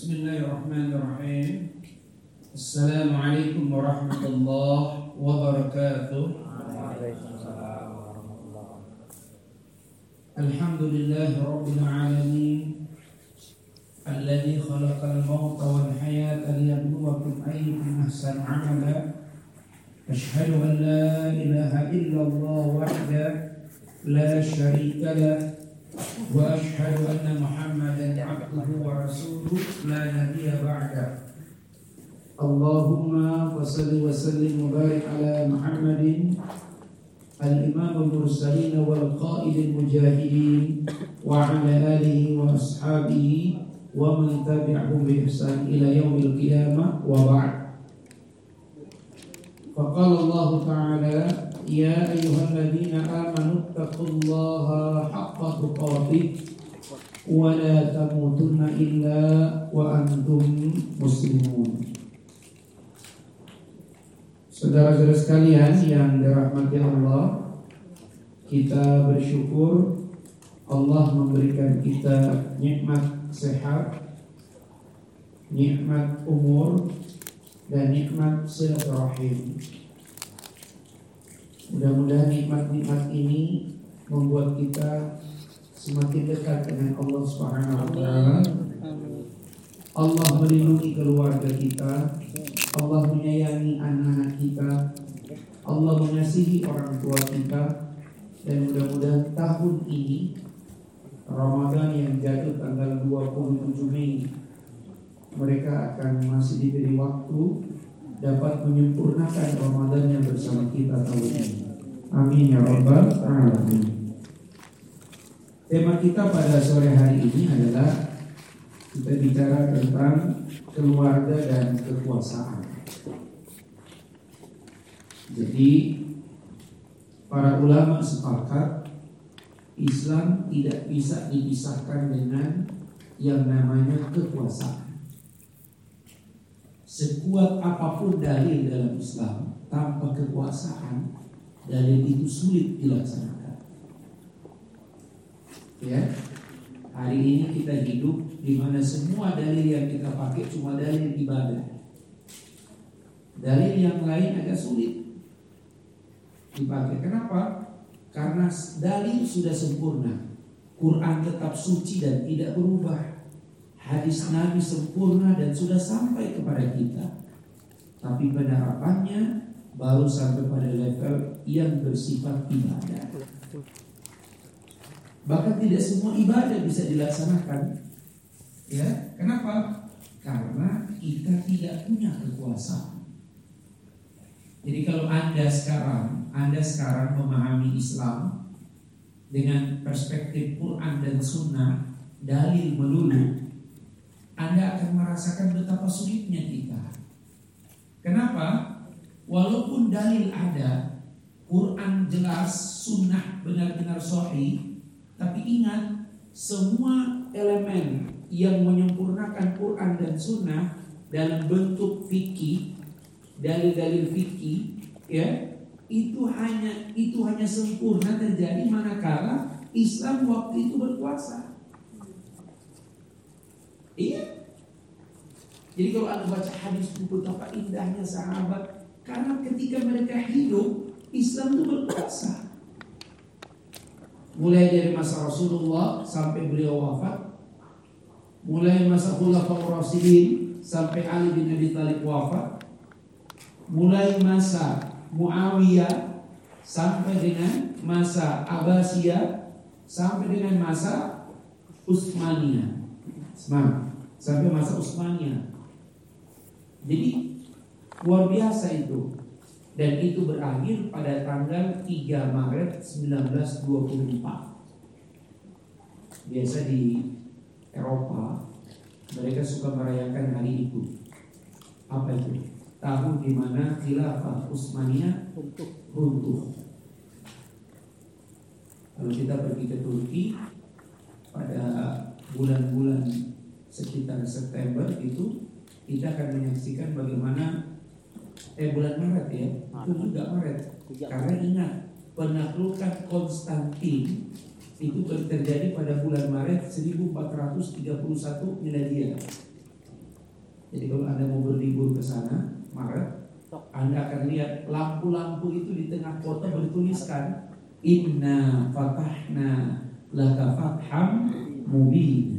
Bismillahirrahmanirrahim. Assalamualaikum warahmatullahi wabarakatuh. Alhamdulillahi rabbil alamin, alladzi khalaqal mauta wal hayata liyabluwakum ayyukum ahsanu amala. Asyhadu an la ilaha illallah wahdahu la syarika lah wa asyhadu anna Muhammadan abduhu wa rasuluhu la nabiyya ba'da. Allahumma shalli wa sallim wa barik ala Muhammadin al-imam al-mursalin wal qa'id al-mujahidin wa ala alihi wa ashabihi wa man tabi'ahum bi ihsan ila yaumil qiyamah wa ba'd. Faqala Allah ta'ala ya ayyuhalladzina amanu taqullaha haqqa tuqatih wa la tamutunna illa wa antum muslimun. Saudara-saudara sekalian yang dirahmati Allah, kita bersyukur Allah memberikan kita nikmat sehat, nikmat umur, dan nikmat silaturahim. Mudah-mudahan nikmat-nikmat ini membuat kita semakin dekat dengan Allah Subhanahu wa taala. Allah melindungi keluarga kita, Allah menyayangi anak-anak kita, Allah mengasihi orang tua kita, dan mudah-mudahan tahun ini Ramadan yang jatuh tanggal 27 Mei mereka akan masih diberi waktu dapat menyempurnakan Ramadan yang bersama kita tahun ini. Amin ya rabbal alamin. Tema kita pada sore hari ini adalah kita bicara tentang keluarga dan kekuasaan. Jadi para ulama sepakat Islam tidak bisa dipisahkan dengan yang namanya kekuasaan. Sekuat apapun dalil dalam Islam, tanpa kekuasaan, dalil itu sulit dilaksanakan. Ya, hari ini kita hidup di mana semua dalil yang kita pakai cuma dalil ibadah. Dalil yang lain agak sulit dipakai. Kenapa? Karena dalil sudah sempurna. Quran tetap suci dan tidak berubah. Hadis Nabi sempurna dan sudah sampai kepada kita. Tapi penerapannya baru sampai pada level yang bersifat ibadah. Bahkan tidak semua ibadah bisa dilaksanakan. Ya, kenapa? Karena kita tidak punya kekuasaan. Jadi kalau Anda sekarang memahami Islam dengan perspektif Quran dan Sunnah, dalil melulu, Anda akan merasakan betapa sulitnya kita. Kenapa? Walaupun dalil ada, Quran jelas, Sunnah benar-benar sahih, tapi ingat, semua elemen yang menyempurnakan Quran dan Sunnah dalam bentuk fikih, dalil-dalil fikih, ya, itu hanya sempurna terjadi manakala Islam waktu itu berkuasa. Iya. Jadi kalau Anda baca hadis itu betapa indahnya sahabat, karena ketika mereka hidup Islam itu berkuasa. Mulai dari masa Rasulullah sampai beliau wafat, mulai masa Khulafaur Rasyidin sampai Ali bin Abi Thalib wafat, mulai masa Muawiyah sampai dengan masa Abbasiyah, sampai dengan masa Utsmaniyah. Sampai masa Utsmaniyah. Jadi luar biasa itu. Dan itu berakhir pada tanggal 3 Maret 1924. Biasa di Eropa mereka suka merayakan hari itu. Apa itu? Tahun di mana khilafah Utsmaniyah runtuh. Kalau kita pergi ke Turki pada bulan-bulan sekitar September itu, kita akan menyaksikan bagaimana bulan Maret ya, itu juga Maret. Karena ingat, penaklukan Konstantin itu terjadi pada bulan Maret 1431 Miladiah. Jadi kalau Anda mau berlibur ke sana Maret, Anda akan lihat lampu-lampu itu di tengah kota bertuliskan Inna fatahna laka fatham mubin.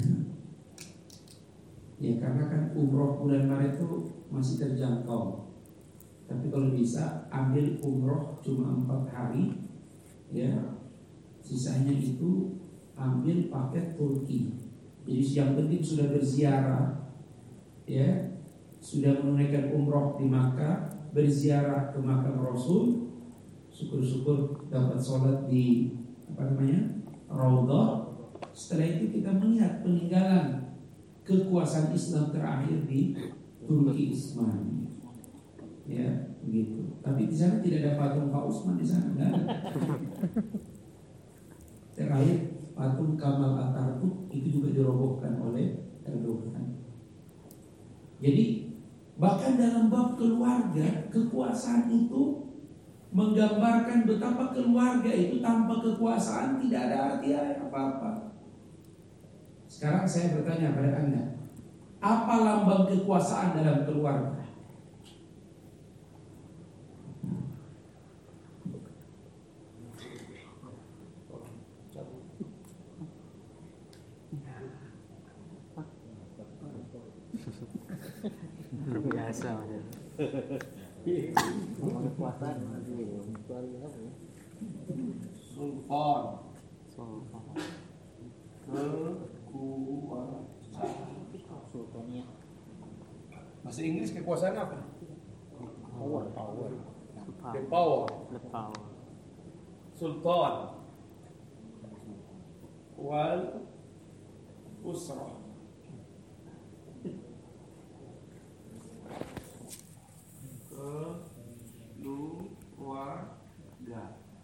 Ya karena kan umroh bulan Maret itu masih terjangkau. Tapi kalau bisa ambil umroh cuma 4 hari, ya sisanya itu ambil paket Turki. Jadi yang penting sudah berziarah, ya sudah menunaikan umroh di Makkah, berziarah ke makam Rasul, syukur-syukur dapat sholat di Raudhah. Setelah itu kita melihat peninggalan kekuasaan Islam terakhir di Turki Utsmani. Ya, begitu. Tapi di sana tidak ada patung Pak Utsman di sana, enggak ada. Terakhir patung Kamal Atatürk itu juga dirobohkan oleh Erdogan. Jadi bahkan dalam bab keluarga, kekuasaan itu menggambarkan betapa keluarga itu tanpa kekuasaan tidak ada arti apa-apa. Sekarang saya bertanya pada Anda, apa lambang kekuasaan dalam keluarga? Biasa aja. Kekuasaan keluarga apa ya? Sultan. Sultannya. Bahasa Inggris kekuasaan apa? Power. The power. Sultan. Wal usrah. Keluarga.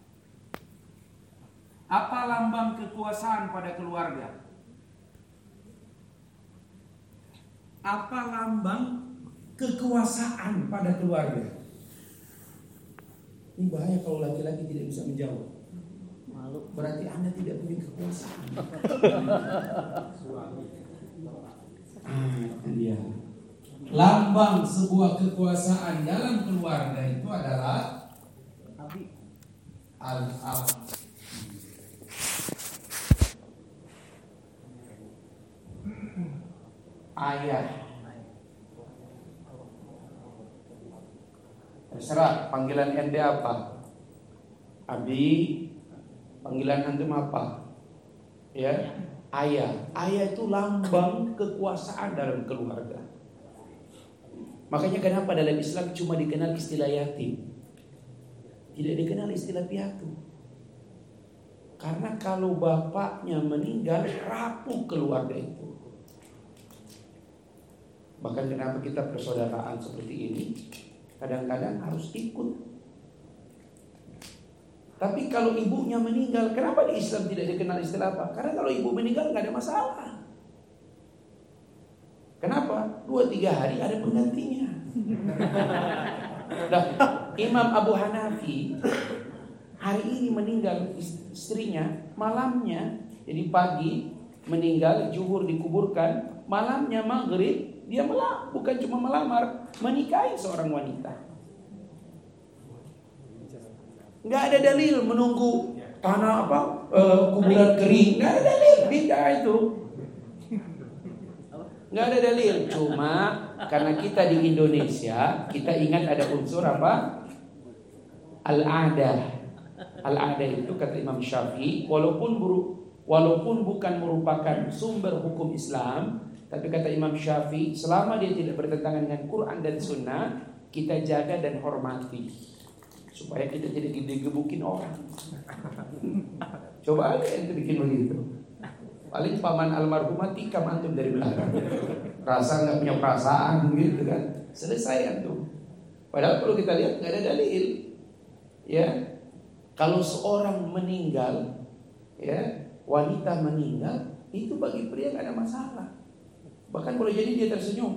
Apa lambang kekuasaan pada keluarga? Apa lambang kekuasaan pada keluarga? Ini bahaya kalau laki-laki tidak bisa menjawab. Malu. Berarti Anda tidak punya kekuasaan. Dia. Lambang sebuah kekuasaan dalam keluarga itu adalah al-ab. Ayah. Terserah panggilan ente apa? Abi. Panggilan antum apa? Ya, ayah. Ayah itu lambang kekuasaan dalam keluarga. Makanya kenapa dalam Islam cuma dikenal istilah yatim, tidak dikenal istilah piatu. Karena kalau bapaknya meninggal, rapuh keluarga itu. Bahkan kenapa kita persaudaraan seperti ini kadang-kadang harus ikut. Tapi kalau ibunya meninggal, kenapa di Islam tidak dikenal istilah apa? Karena kalau ibu meninggal nggak ada masalah. Kenapa? 2-3 hari ada penggantinya. Nah, Imam Abu Hanafi hari ini meninggal istrinya, malamnya, jadi pagi meninggal, zuhur dikuburkan, malamnya maghrib dia bukan cuma melamar, menikahi seorang wanita. Nggak ada dalil menunggu tanah kuburan kering, nggak ada dalil, bid'ah itu. Nggak ada dalil, cuma karena kita di Indonesia, kita ingat ada unsur apa? Al-adah. Al-adah itu kata Imam Syafi'i, walaupun bukan merupakan sumber hukum Islam, tapi kata Imam Syafi'i, selama dia tidak bertentangan dengan Quran dan Sunnah, kita jaga dan hormati, supaya kita tidak digebukin orang. Coba aja ente bikin begitu. Paling paman almarhumah tikam antum dari belakang. Rasa nggak punya perasaan gitu kan. Selesai antum. Padahal kalau kita lihat nggak ada dalil. Ya, kalau seorang meninggal, ya wanita meninggal, itu bagi pria nggak ada masalah. Bahkan boleh jadi dia tersenyum.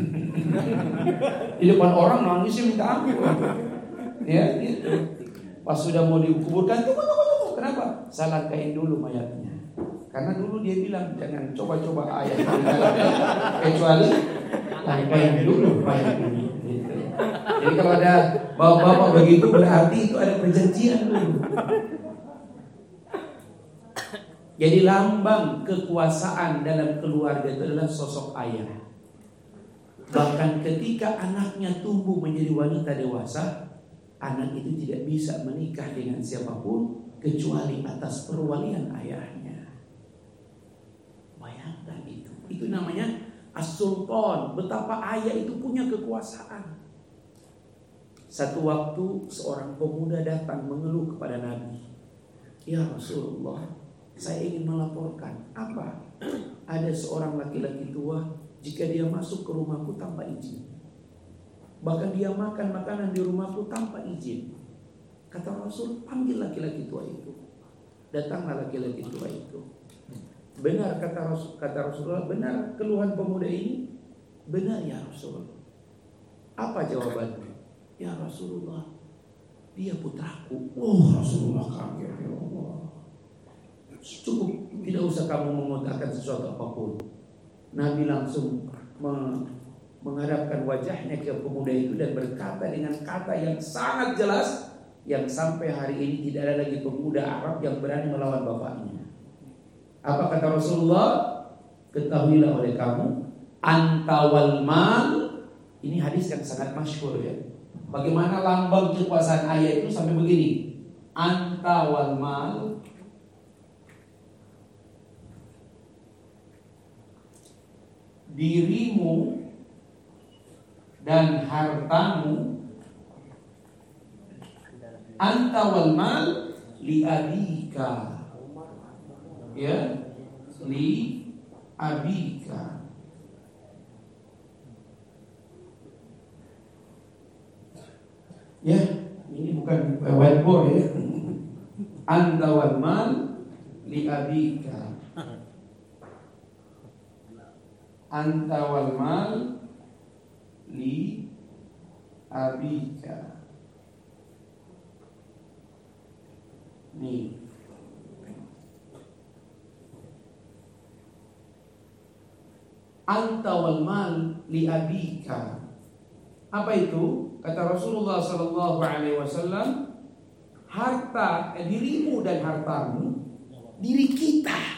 Di depan orang nangisnya minta ampun. Ya gitu. Pas sudah mau dikuburkan, tunggu. Kenapa? Saya langkain dulu mayatnya. Karena dulu dia bilang jangan coba-coba ayat kecuali Payah dulu. Gitu. Jadi kalau ada bapak-bapak begitu berarti itu ada perjanjian dulu. Jadi lambang kekuasaan dalam keluarga itu adalah sosok ayah. Bahkan ketika anaknya tumbuh menjadi wanita dewasa, anak itu tidak bisa menikah dengan siapapun kecuali atas perwalian ayahnya. Bayangkan itu. Itu namanya as-sultan. Betapa ayah itu punya kekuasaan. Satu waktu seorang pemuda datang mengeluh kepada Nabi. Ya Rasulullah, saya ingin melaporkan. Apa? Ada seorang laki-laki tua, jika dia masuk ke rumahku tanpa izin, bahkan dia makan makanan di rumahku tanpa izin. Kata Rasul, panggil laki-laki tua itu. Datanglah laki-laki tua itu. Benar kata Rasulullah, benar keluhan pemuda ini? Benar ya Rasul. Apa jawabannya? Ya Rasulullah, dia putraku. Oh Rasulullah kaget, ya Allah. Cukup, tidak usah kamu mengutarakan sesuatu apapun. Nabi langsung menghadapkan wajahnya ke pemuda itu dan berkata dengan kata yang sangat jelas, yang sampai hari ini tidak ada lagi pemuda Arab yang berani melawan bapaknya. Apa kata Rasulullah? Ketahuilah oleh kamu, anta wal mal. Ini hadis yang sangat masyhur ya. Bagaimana lambang kekuasaan ayah itu sampai begini, anta wal mal, dirimu dan hartamu, anta wal mal li abika, ya, li abika. Ya, ini bukan whiteboard ya. Anta wal mal li abika, anta wal mal li abika. Nih. Anta wal mal li abika. Apa itu? Kata Rasulullah sallallahu alaihi wasallam, harta, dirimu dan hartamu, diri kita.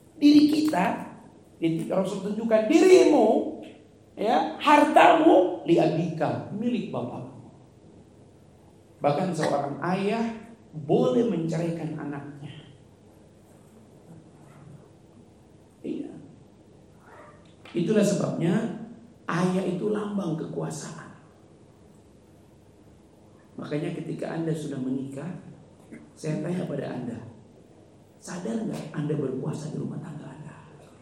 Rasul tunjukkan dirimu, ya, hartamu li abika, milik bapakmu. Bahkan seorang ayah boleh menceraikan anaknya. Iya. Itulah sebabnya ayah itu lambang kekuasaan. Makanya ketika Anda sudah menikah, saya tanya pada Anda, sadar nggak Anda berkuasa di rumah tangga Anda?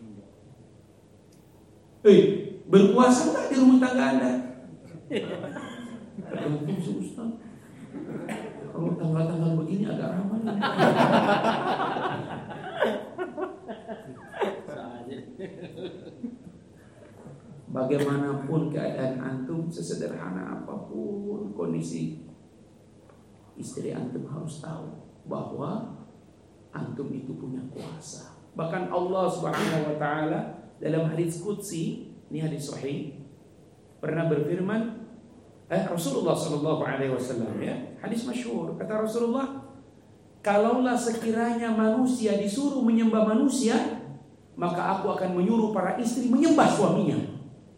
Berkuasa nggak di rumah tangga Anda? Ustaz, kalau tanggal-tanggal begini agak ramai. Bagaimanapun keadaan antum, sesederhana apapun kondisi, istri antum harus tahu bahwa antum itu punya kuasa. Bahkan Allah Subhanahu wa taala dalam hadis qudsi, ini hadis sahih, pernah berfirman, Rasulullah sallallahu alaihi wasallam, ya, hadis masyhur, kata Rasulullah, kalaulah sekiranya manusia disuruh menyembah manusia, maka aku akan menyuruh para istri menyembah suaminya.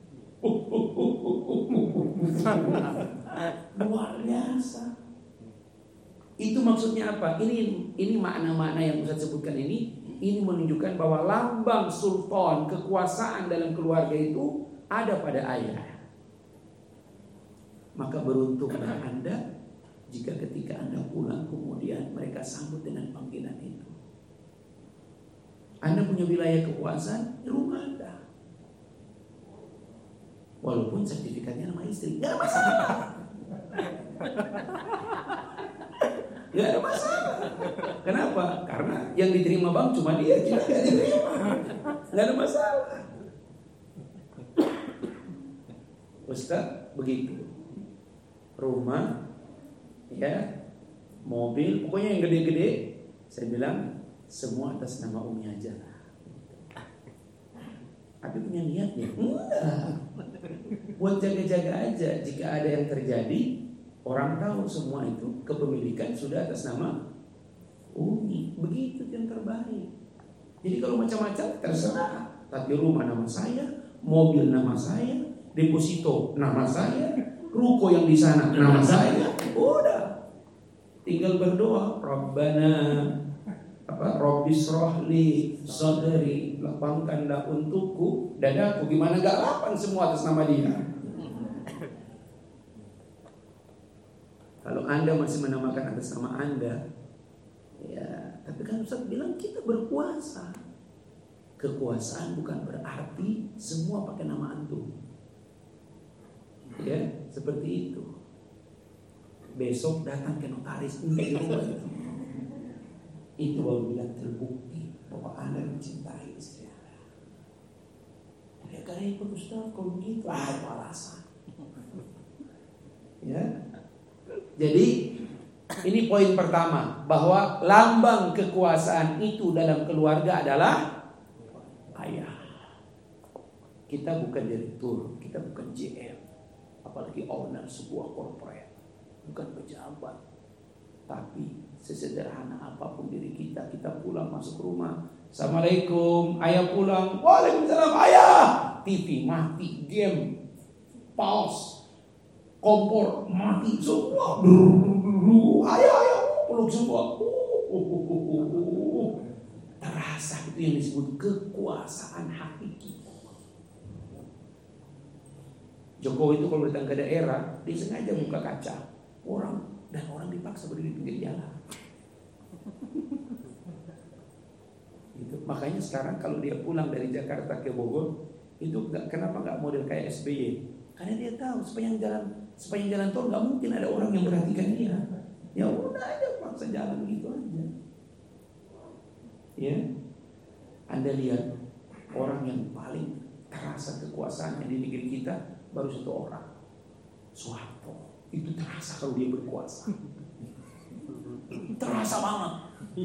Luar biasa. Itu maksudnya apa? Ini makna-makna yang Ustaz sebutkan ini menunjukkan bahwa lambang sultan, kekuasaan dalam keluarga itu ada pada ayah. Maka beruntunglah Anda jika ketika Anda pulang kemudian mereka sambut dengan panggilan itu. Anda punya wilayah kekuasaan di rumah Anda. Walaupun sertifikatnya nama istri, gak ada masalah. Gak ada masalah. Kenapa? Karena yang diterima bank cuma dia, kita gak diterima. Gak ada masalah. Ustaz, begitu. Rumah, ya, mobil, pokoknya yang gede-gede, saya bilang semua atas nama Umi aja. Tapi punya niatnya? Enggak. Buat jaga-jaga aja. Jika ada yang terjadi, orang tahu semua itu kepemilikan sudah atas nama Umi. Begitu yang terbaik. Jadi kalau macam-macam terserah. Tapi rumah nama saya, mobil nama saya, deposito nama saya, ruko yang di sana nama saya. Udah. Tinggal berdoa, Rabbana Rabbis rohli sadri, lapangkanlah untukku dadaku. Gimana gak lapang semua atas nama dia? Kalau Anda masih menamakan atas nama Anda, ya, tapi kan Ustaz bilang kita berkuasa. Kekuasaan bukan berarti semua pakai nama antum. Ya, seperti itu. Besok datang ke notaris untuk di rumah itu. Itu baru bilang terbukti bahwa Anda mencintai istri Anda. Ya karena itu Ustaz kalau begitu itu alasan. Ya. Jadi ini poin pertama, bahwa lambang kekuasaan itu dalam keluarga adalah ayah. Kita bukan direktur, kita bukan GM, apalagi owner sebuah corporate, bukan pejabat. Tapi sesederhana apapun diri kita, kita pulang masuk rumah, Assalamualaikum, ayah pulang, waalaikumsalam ayah. TV mati, game pause, kompor mati, semua ayah peluk semua. Terasa itu yang disebut kekuasaan hakiki. Jokowi itu kalau datang ke daerah, dia sengaja buka kaca, orang dipaksa berdiri di pinggir jalan. Gitu. Makanya sekarang kalau dia pulang dari Jakarta ke Bogor, itu kenapa nggak model kayak SBY? Karena dia tahu sepanjang jalan tol nggak mungkin ada orang yang perhatikan dia. Ya udah aja paksa jalan begitu aja. Ya, Anda lihat orang yang paling terasa kekuasaannya di negeri kita baru satu orang, Soeharto. Itu terasa kalau dia berkuasa. Terasa banget.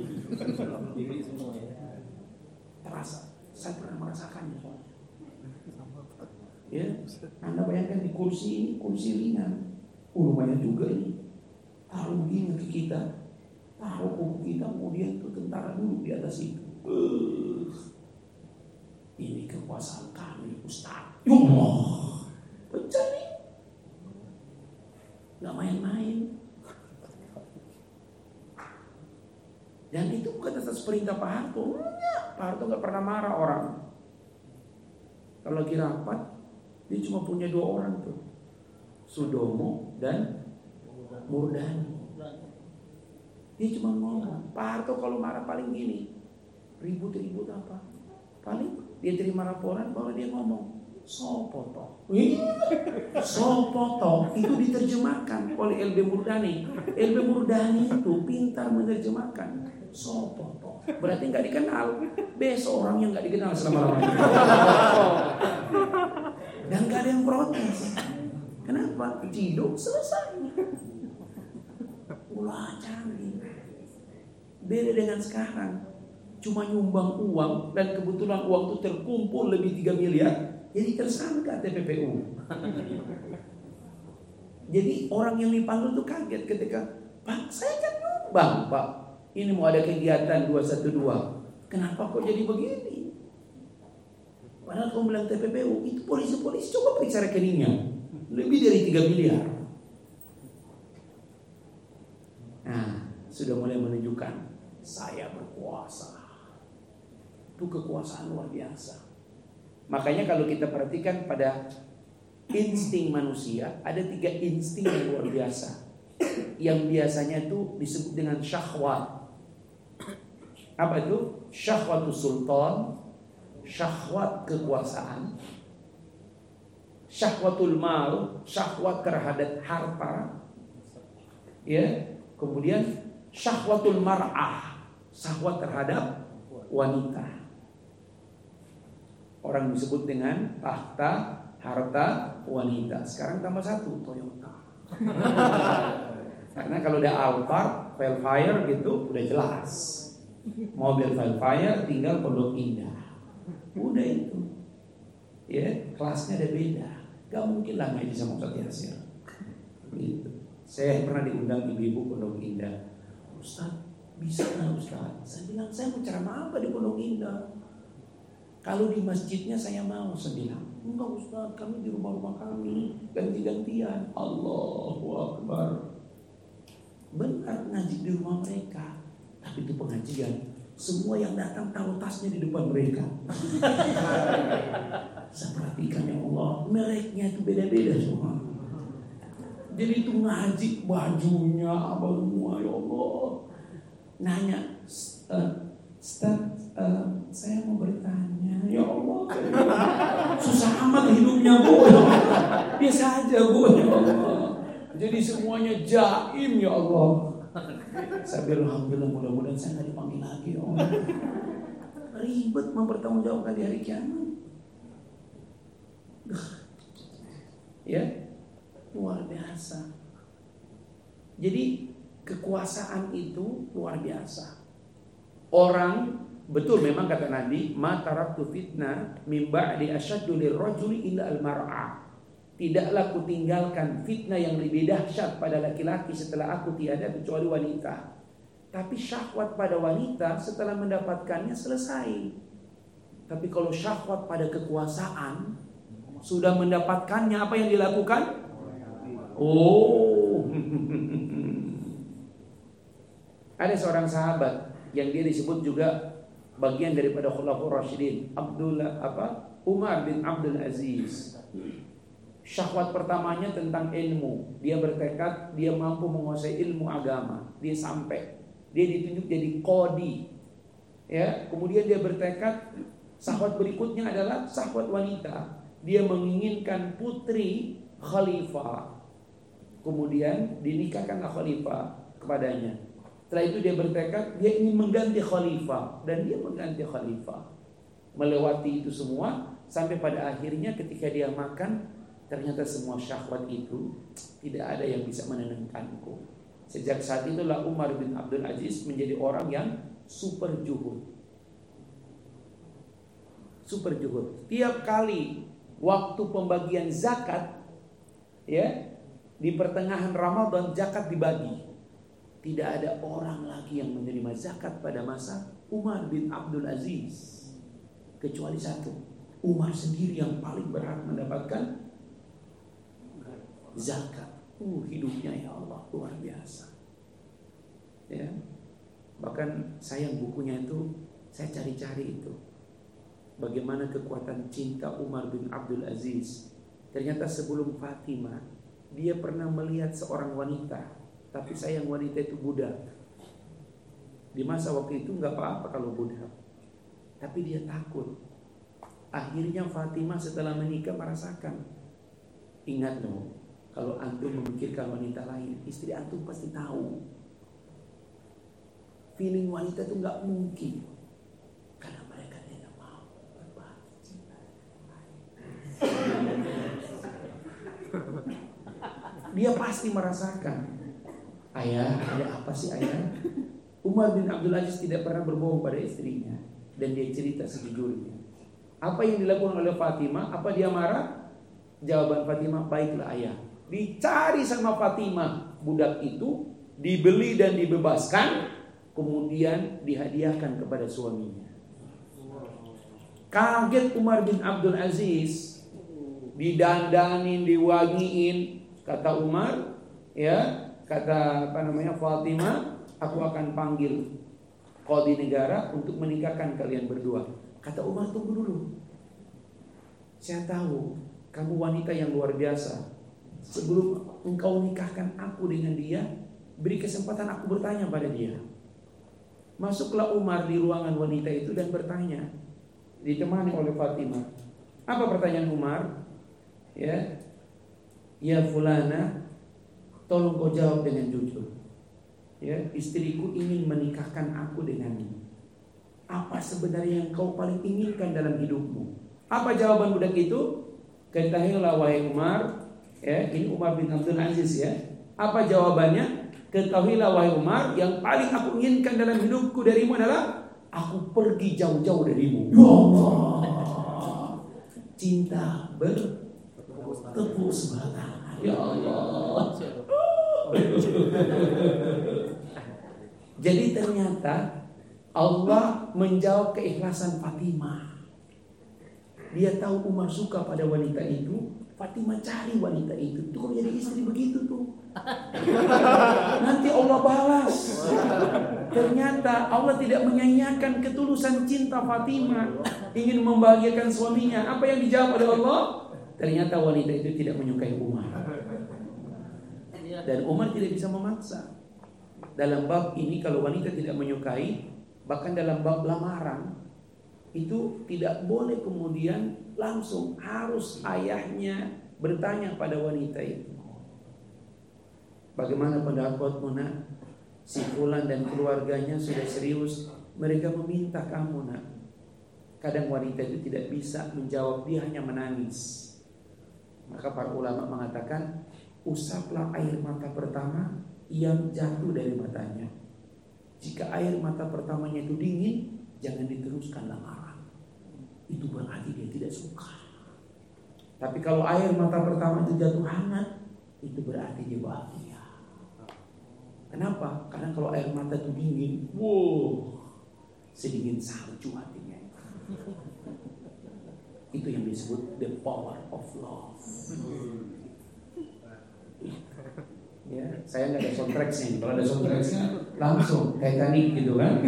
Terasa. Saya pernah merasakannya soalnya. Ya, Anda bayangkan di kursi ini, kursi ringan. Lumayan juga ini. Taruh begini ke kita. Taruh kuku kita, kemudian itu tentara dulu di atas itu. Ini kekuasaan kami, Ustaz. Ya Allah. Pecah nih. Gak main-main. Dan itu bukan atas perintah Pak Harto. Enggak, Pak Harto gak pernah marah orang. Kalau lagi rapat, dia cuma punya 2 orang tuh, Sudomo dan Murdani. Dia cuma ngomong. Pak Harto kalau marah paling gini, ribut-ribut apa, paling dia terima laporan bahwa dia ngomong Sopoto. Sopoto itu diterjemahkan oleh LB Murdani. LB Murdani itu pintar menerjemahkan Sopoto. Berarti nggak dikenal. Besok orang yang nggak dikenal selama-lamanya. Dan nggak ada yang protes. Kenapa? Ciduk selesai. Ulah canggih. Beda dengan sekarang. Cuma nyumbang uang dan kebetulan uang itu terkumpul lebih 3 miliar. Jadi tersangka TPPU. Jadi orang yang dipanggil tuh kaget ketika, Pak, saya kan nyumbang, Pak. Ini mau ada kegiatan 212. Kenapa kok jadi begini? Padahal kamu bilang TPPU, itu polisi-polisi coba periksa rekeningnya. Lebih dari 3 miliar. Nah, sudah mulai menunjukkan saya berkuasa. Itu kekuasaan luar biasa. Makanya kalau kita perhatikan pada insting manusia, ada 3 insting yang luar biasa. Yang biasanya itu disebut dengan syahwat. Apa itu? Syahwatus sultan, syahwat kekuasaan, syahwatul mal, syahwat terhadap harta. Ya, kemudian syahwatul mar'ah, syahwat terhadap wanita. Orang disebut dengan tahta, harta, wanita. Sekarang tambah 1, Toyota. Karena kalau udah Alphard, Velfire gitu, udah jelas. Mobil Velfire tinggal Pondok Indah. Udah itu. Ya, kelasnya ada beda. Gak mungkin lah ngaji sama Ustaz Yasir. Gitu. Saya pernah diundang ibu-ibu Pondok Indah. Ustaz, bisa nggak Ustaz? Saya bilang, saya mau ceramah apa di Pondok Indah? Kalau di masjidnya saya mau. Saya bilang, enggak Ustaz, kami di rumah-rumah kami ganti-gantian. Allahu Akbar. Benar ngaji di rumah mereka, tapi itu pengajian. Semua yang datang taruh tasnya di depan mereka. Saya perhatikan ya Allah, mereknya itu beda-beda semua. Jadi itu ngaji bajunya apa semua ya Allah. Nanya, Ustaz, saya mau bertanya, ya Allah, susah amat hidupnya Bu. Biasa aja Bu ya Allah. Jadi semuanya jaim ya Allah. Saya bilang alhamdulillah, mudah-mudahan saya nggak dipanggil lagi ya Allah. Ribet mempertanggungjawabkan di hari kiamat. Ya, luar biasa. Jadi kekuasaan itu luar biasa. Orang betul memang kata Nabi, ma taraktu fitnah min ba'di asyaddu lirrajuli illa al-mar'a. Tidaklah ku tinggalkan fitnah yang lebih dahsyat pada laki-laki setelah aku tiada kecuali wanita. Tapi syahwat pada wanita setelah mendapatkannya selesai. Tapi kalau syahwat pada kekuasaan sudah mendapatkannya, apa yang dilakukan? Oh. Ada seorang sahabat yang dia disebut juga bagian daripada Khulafaur Rasyidin, Umar bin Abdul Aziz. Syahwat pertamanya tentang ilmu. Dia bertekad dia mampu menguasai ilmu agama. Dia sampai. Dia ditunjuk jadi qadi. Ya, kemudian dia bertekad syahwat berikutnya adalah syahwat wanita. Dia menginginkan putri khalifah. Kemudian dinikahkanlah khalifah kepadanya. Setelah itu dia bertekad dia ingin mengganti khalifah dan dia mengganti khalifah. Melewati itu semua sampai pada akhirnya ketika dia makan, ternyata semua syahwat itu tidak ada yang bisa menenangkanku. Sejak saat itulah Umar bin Abdul Aziz menjadi orang yang super juhud. Super juhud. Tiap kali waktu pembagian zakat, ya, di pertengahan Ramadan zakat dibagi. Tidak ada orang lagi yang menerima zakat pada masa Umar bin Abdul Aziz. Kecuali satu, Umar sendiri yang paling berhak mendapatkan zakat. Hidupnya ya Allah luar biasa. Ya. Bahkan sayang bukunya itu saya cari-cari itu. Bagaimana kekuatan cinta Umar bin Abdul Aziz. Ternyata sebelum Fatimah dia pernah melihat seorang wanita, tapi sayang wanita itu budak. Di masa waktu itu nggak apa-apa kalau budak, tapi dia takut. Akhirnya Fatimah setelah menikah merasakan, ingat dong, kalau antum memikirkan wanita lain, istri antum pasti tahu. Feeling wanita itu nggak mungkin, karena mereka tidak mau berbagi cinta dengan lain. Dia pasti merasakan, ayah, ada apa sih ayah? Umar bin Abdul Aziz tidak pernah berbohong pada istrinya, dan dia cerita sejujurnya. Apa yang dilakukan oleh Fatimah? Apa dia marah? Jawaban Fatimah, baiklah ayah. Dicari sama Fatimah budak itu, dibeli dan dibebaskan, kemudian dihadiahkan kepada suaminya. Kaget Umar bin Abdul Aziz, didandanin, diwangiin. Kata Umar, ya, kata Fatimah, aku akan panggil qadhi negara untuk menikahkan kalian berdua. Kata Umar, tunggu dulu. Saya tahu kamu wanita yang luar biasa. Sebelum engkau nikahkan aku dengan dia, beri kesempatan aku bertanya pada dia. Masuklah Umar di ruangan wanita itu dan bertanya, ditemani oleh Fatimah. Apa pertanyaan Umar? Ya fulana, tolong kau jawab dengan jujur. Ya, istriku ingin menikahkan aku denganmu. Apa sebenarnya yang kau paling inginkan dalam hidupmu? Apa jawaban budak itu? Ketahuilah wahai Umar, ya, ini Umar bin Abdul Aziz ya. Apa jawabannya? Ketahuilah wahai Umar, yang paling aku inginkan dalam hidupku darimu adalah aku pergi jauh-jauh darimu. Ya Allah. cinta bertepuk sebelah tangan. Ya Allah. Jadi ternyata Allah menjawab keikhlasan Fatimah. Dia tahu Umar suka pada wanita itu, Fatimah cari wanita itu. Tuh jadi istri begitu tuh. Nanti Allah balas. Ternyata Allah tidak menyanyiakan ketulusan cinta Fatimah, ingin membahagiakan suaminya. Apa yang dijawab oleh Allah? Ternyata wanita itu tidak menyukai Umar. Dan Umar tidak bisa memaksa. Dalam bab ini kalau wanita tidak menyukai, bahkan dalam bab lamaran, itu tidak boleh kemudian langsung, harus ayahnya bertanya pada wanita itu. Bagaimana pendapatmu nak? Si Fulan dan keluarganya sudah serius, mereka meminta kamu nak. Kadang wanita itu tidak bisa menjawab, dia hanya menangis. Maka para ulama mengatakan, usaplah air mata pertama yang jatuh dari matanya. Jika air mata pertamanya itu dingin, jangan diteruskan lamaran. Itu berarti dia tidak suka. Tapi kalau air mata pertama itu jatuh hangat, itu berarti dia bahagia. Kenapa? Karena kalau air mata itu dingin, wow, sedingin salju hatinya. Itu yang disebut the power of love. Ya, saya nggak ada soundtracknya. Kalau ada soundtracknya, langsung Titanic gitu kan.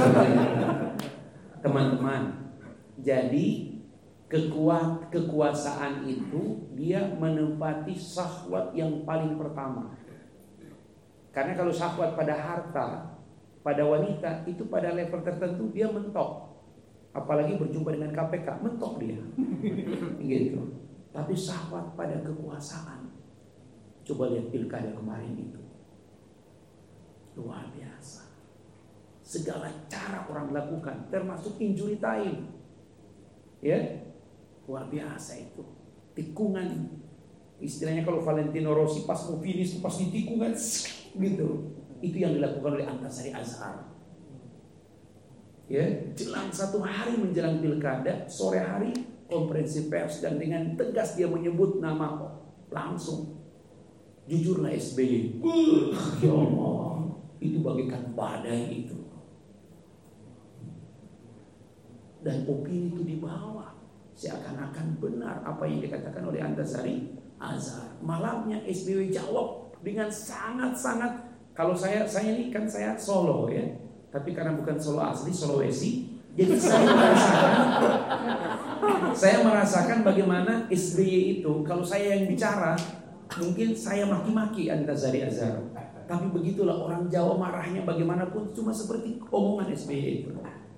Teman-teman. Jadi kekuasaan itu dia menempati syahwat yang paling pertama. Karena kalau syahwat pada harta, pada wanita itu pada level tertentu dia mentok. Apalagi berjumpa dengan KPK, mentok dia. Gitu. Tapi syahwat pada kekuasaan. Coba lihat pilkada kemarin itu. Luar biasa. Segala cara orang lakukan, termasuk injury time. Ya, luar biasa itu. Tikungan. Istilahnya kalau Valentino Rossi pas mau finish pas di tikungan gitu. Itu yang dilakukan oleh Antasari Azhar. Ya, jelang satu hari menjelang pilkada, sore hari konferensi pers dan dengan tegas dia menyebut nama langsung. Jujurlah SBY. Ya Allah, itu bagaikan badai itu. Dan opini itu dibawa seakan-akan benar apa yang dikatakan oleh Antasari Azhar. Malamnya SBY jawab dengan sangat-sangat. Kalau saya ini kan saya Solo ya, tapi karena bukan Solo asli, Sulawesi, jadi saya merasakan bagaimana SBY itu kalau saya yang bicara mungkin saya maki-maki Antasari Azhar, tapi begitulah orang Jawa marahnya bagaimanapun cuma seperti omongan SBY itu.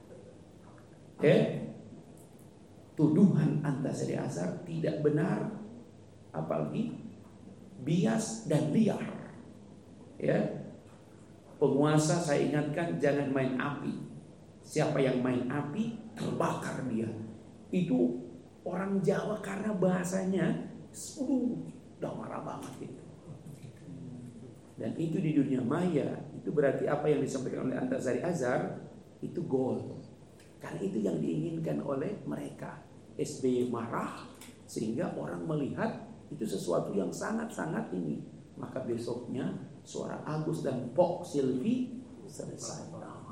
Tuduhan Antasari Azhar tidak benar, apalagi bias dan liar. Ya, penguasa saya ingatkan jangan main api. Siapa yang main api terbakar dia. Itu orang Jawa karena bahasanya udah marah banget itu. Dan itu di dunia maya itu berarti apa yang disampaikan oleh Antasari Azhar itu gold. Karena itu yang diinginkan oleh mereka. SBY marah sehingga orang melihat itu sesuatu yang sangat-sangat ini. Maka besoknya suara Agus dan Pok Silvi selesai.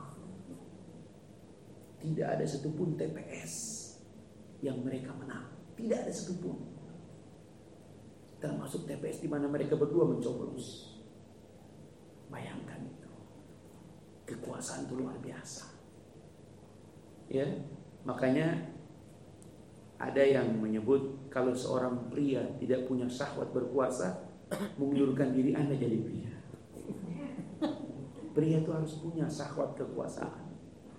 Tidak ada satupun TPS yang mereka menang. Tidak ada satupun. Termasuk TPS di mana mereka berdua mencoblos. Bayangkan itu. Kekuasaan itu luar biasa. Ya, makanya ada yang menyebut kalau seorang pria tidak punya syahwat berkuasa, mengundurkan diri Anda jadi pria. Pria itu harus punya syahwat kekuasaan.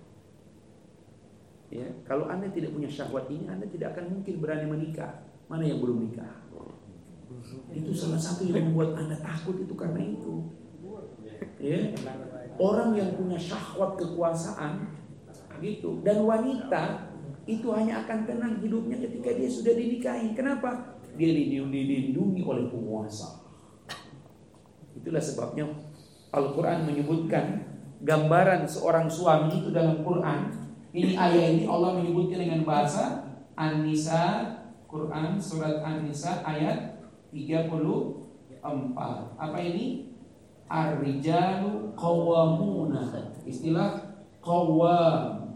Ya, kalau Anda tidak punya syahwat ini, Anda tidak akan mungkin berani menikah. Mana yang belum nikah? Itu salah satu yang membuat Anda takut itu karena itu. Ya, orang yang punya syahwat kekuasaan gitu. Dan wanita itu hanya akan tenang hidupnya ketika dia sudah dinikahi. Kenapa? Dia dilindungi oleh penguasa. Itulah sebabnya Al-Quran menyebutkan gambaran seorang suami itu dalam Quran. Ini ayat ini Allah menyebutkan dengan bahasa An-Nisa Quran surat An-Nisa ayat 34. Apa ini? Ar-rijalu qawwamuna. Istilah qawwam.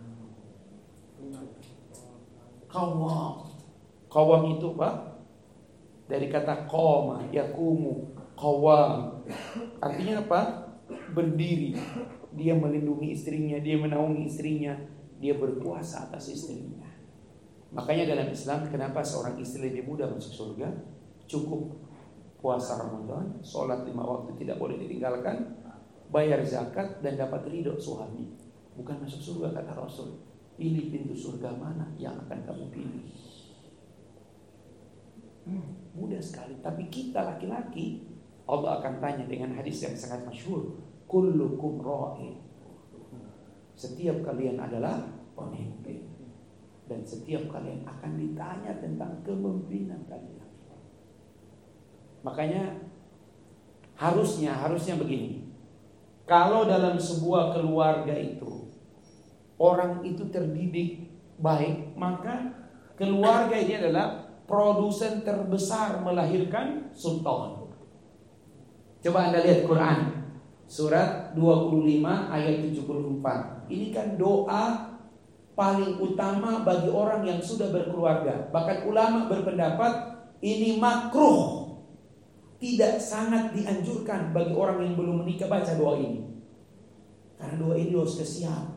Qawwam itu Pak dari kata qoma, yakumu, qawwam. Artinya apa? Berdiri. Dia melindungi istrinya, dia menaungi istrinya, dia berpuasa atas istrinya. Makanya dalam Islam kenapa seorang istri lebih mudah masuk surga? Cukup puasa Ramadan, sholat 5 waktu tidak boleh ditinggalkan, bayar zakat dan dapat ridho suami. Bukan masuk surga kata Rasul. Pilih pintu surga mana yang akan kamu pilih. Mudah sekali. Tapi kita laki-laki, Allah akan tanya dengan hadis yang sangat masyhur, kullukum ra'in. Setiap kalian adalah pemimpin. Dan setiap kalian akan ditanya tentang kepemimpinan kalian. Makanya harusnya begini. Kalau dalam sebuah keluarga itu orang itu terdidik baik, maka keluarga ini adalah produsen terbesar melahirkan sultan. Coba Anda lihat Quran surat 25 ayat 74. Ini kan doa paling utama bagi orang yang sudah berkeluarga. Bahkan ulama berpendapat ini makruh, tidak sangat dianjurkan bagi orang yang belum menikah baca doa ini. Karena doa ini doa spesial.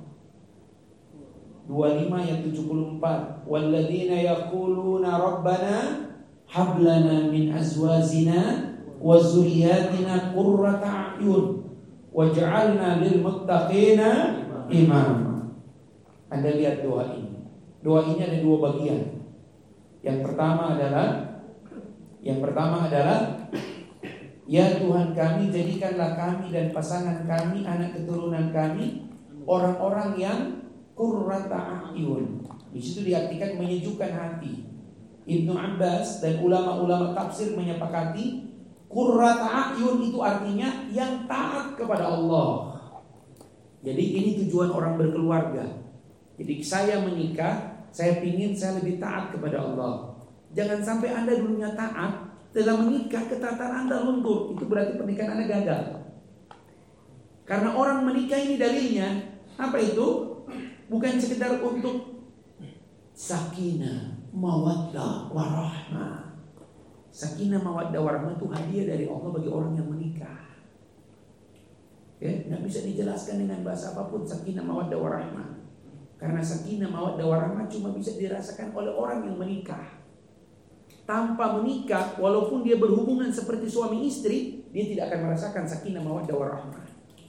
25 ayat 74. Walladzina yaquluna rabbana hab lana min azwajina wa dzurriyyatina qurrata a'yun waj'alna lil muttaqina imama. Anda lihat doa ini. Doa ini ada dua bagian. Yang pertama adalah ya Tuhan kami, jadikanlah kami dan pasangan kami, anak keturunan kami, orang-orang yang qurrata a'yun. Di situ diartikan menyejukkan hati. Ibnu Abbas dan ulama-ulama tafsir menyepakati qurrata a'yun itu artinya yang taat kepada Allah. Jadi ini tujuan orang berkeluarga. Jadi saya menikah, saya pingin saya lebih taat kepada Allah. Jangan sampai Anda dulunya taat, setelah menikah ketaatan Anda luntur. Itu berarti pernikahan Anda gagal. Karena orang menikah ini dalilnya apa itu? Bukan sekedar untuk sakinah, mawaddah, warahmah. Sakinah, mawaddah, warahmah itu hadiah dari Allah bagi orang yang menikah. Ya, nggak bisa dijelaskan dengan bahasa apapun sakinah, mawaddah, warahmah. Karena sakinah, mawaddah, warahmah cuma bisa dirasakan oleh orang yang menikah. Tanpa menikah, walaupun dia berhubungan seperti suami istri, dia tidak akan merasakan sakinah, mawaddah, warahmah.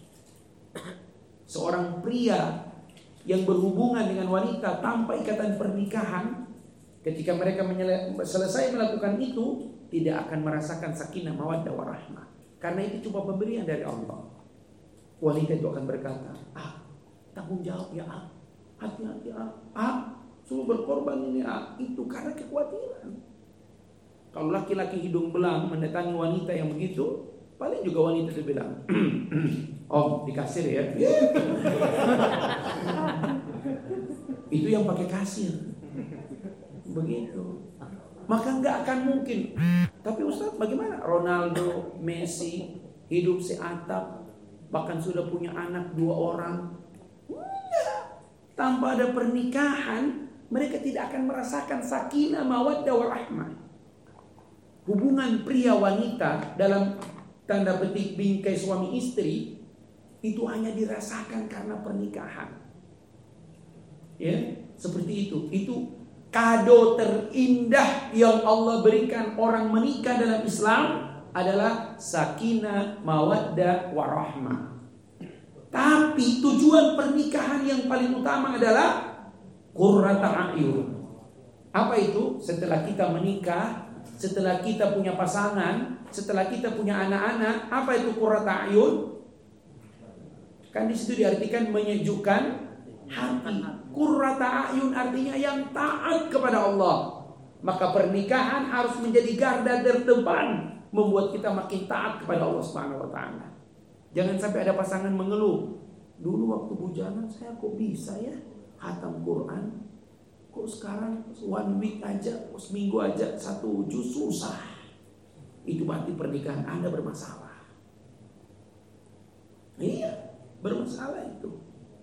Seorang pria yang berhubungan dengan wanita tanpa ikatan pernikahan, ketika mereka selesai melakukan itu, tidak akan merasakan sakinah, mawaddah, warahmah. Karena itu cuma pemberian dari Allah. Wanita itu akan berkata, tanggung jawab ya, hati-hati suruh berkorban ini itu karena kekhawatiran. Kalau laki-laki hidung belang mendatangi wanita yang begitu, paling juga wanita itu bilang, Om di kasir ya. Itu yang pakai kasir. Begitu. Maka nggak akan mungkin. Tapi Ustaz bagaimana? Ronaldo, Messi hidup seatap, bahkan sudah punya anak 2 orang. Tanpa ada pernikahan, mereka tidak akan merasakan sakinah, mawaddah, warahmah. Hubungan pria wanita dalam tanda petik bingkai suami istri itu hanya dirasakan karena pernikahan. Ya, seperti itu. Itu kado terindah yang Allah berikan orang menikah dalam Islam adalah sakinah, mawaddah, warahmah. Tapi tujuan pernikahan yang paling utama adalah qurrata a'yun. Apa itu? Setelah kita menikah, setelah kita punya pasangan, setelah kita punya anak-anak, apa itu qurrata a'yun? Kan di situ diartikan menyejukkan hati. Qurrata a'yun artinya yang taat kepada Allah. Maka pernikahan harus menjadi garda terdepan membuat kita makin taat kepada Allah Subhanahu wa taala. Jangan sampai ada pasangan mengeluh, dulu waktu bujangan saya kok bisa ya khatam Quran, Kok sekarang one week aja, seminggu aja 1 juz susah. Itu berarti pernikahan Anda bermasalah. Iya, bermasalah itu.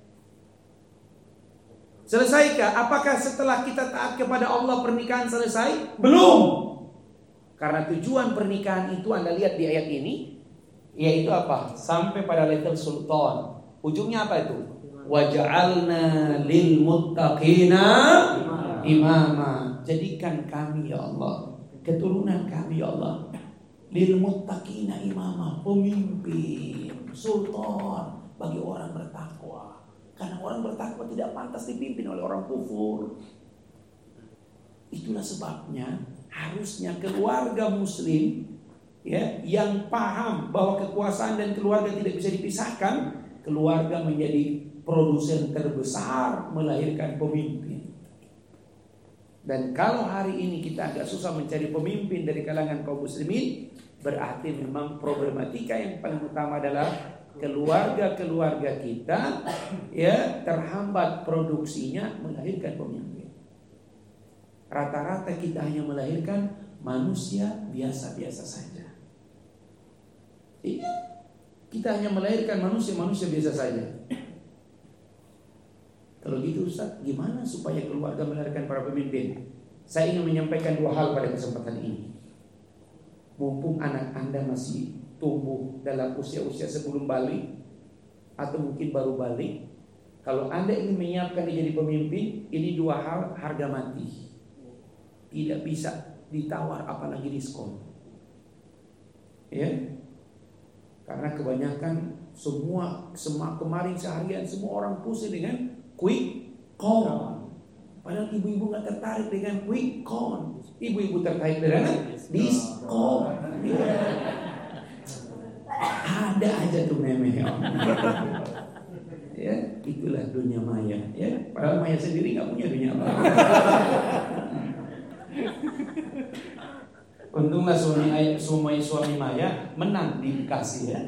Selesaikah? Apakah setelah kita taat kepada Allah pernikahan selesai? Belum. Karena tujuan pernikahan itu Anda lihat di ayat ini, yaitu apa? Sampai pada level sultan. Ujungnya apa itu? Waja'alna lil muttaqina imama. Jadikan kami ya Allah, keturunan kami ya Allah, lil muttaqina imama, pemimpin, sultan bagi orang bertakwa. Karena orang bertakwa tidak pantas dipimpin oleh orang kufur. Itulah sebabnya harusnya keluarga muslim ya, yang paham bahwa kekuasaan dan keluarga tidak bisa dipisahkan. Keluarga menjadi produsen terbesar melahirkan pemimpin. Dan kalau hari ini kita agak susah mencari pemimpin dari kalangan kaum muslimin, berarti memang problematika yang paling utama adalah keluarga-keluarga kita ya terhambat produksinya melahirkan pemimpin. Rata-rata kita hanya melahirkan manusia biasa-biasa saja. Iya, kita hanya melahirkan manusia biasa saja. Kalau gitu Ustaz, gimana supaya keluarga melahirkan para pemimpin? Saya ingin menyampaikan 2 hal pada kesempatan ini. Mumpung anak Anda masih tumbuh dalam usia-usia sebelum balik atau mungkin baru balik, kalau Anda ingin menyiapkan dia jadi pemimpin, ini 2 hal harga mati. Tidak bisa ditawar apalagi diskon. Ya. Karena kebanyakan semua kemarin seharian semua orang pusing dengan quick count. Padahal ibu-ibu gak tertarik dengan quick count. Ibu-ibu tertarik dengan diskon. Ada aja tuh meme ya, itulah dunia maya ya. Padahal maya sendiri nggak punya dunia apa. Untunglah suami maya menang di Bekasi ya.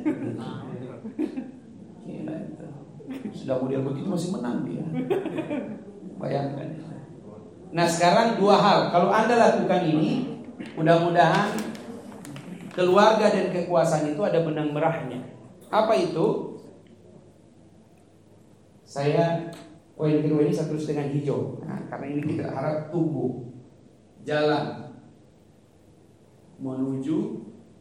Gila itu. Sudah model begitu masih menang dia. Bayangkan. Nah sekarang 2 hal. Kalau Anda lakukan ini, mudah-mudahan keluarga dan kekuasaan itu ada benang merahnya. Apa itu? Saya poin kedua ini saya tulis dengan hijau. Nah, karena ini kita harap tumbuh jalan menuju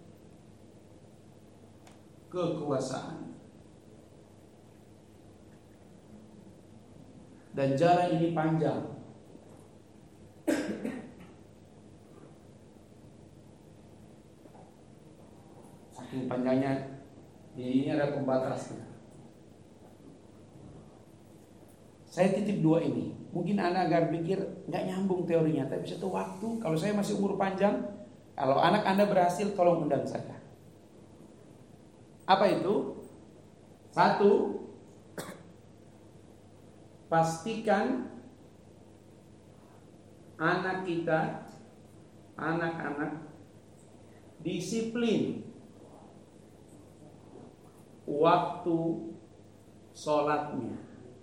kekuasaan. Dan jalan ini panjang. Saking panjangnya, ini ada pembatasnya. Saya titip 2 ini. Mungkin Anda agak pikir nggak nyambung teorinya, tapi satu waktu kalau saya masih umur panjang, kalau anak Anda berhasil, tolong undang saya. Apa itu? 1, pastikan anak kita, anak-anak disiplin waktu sholatnya.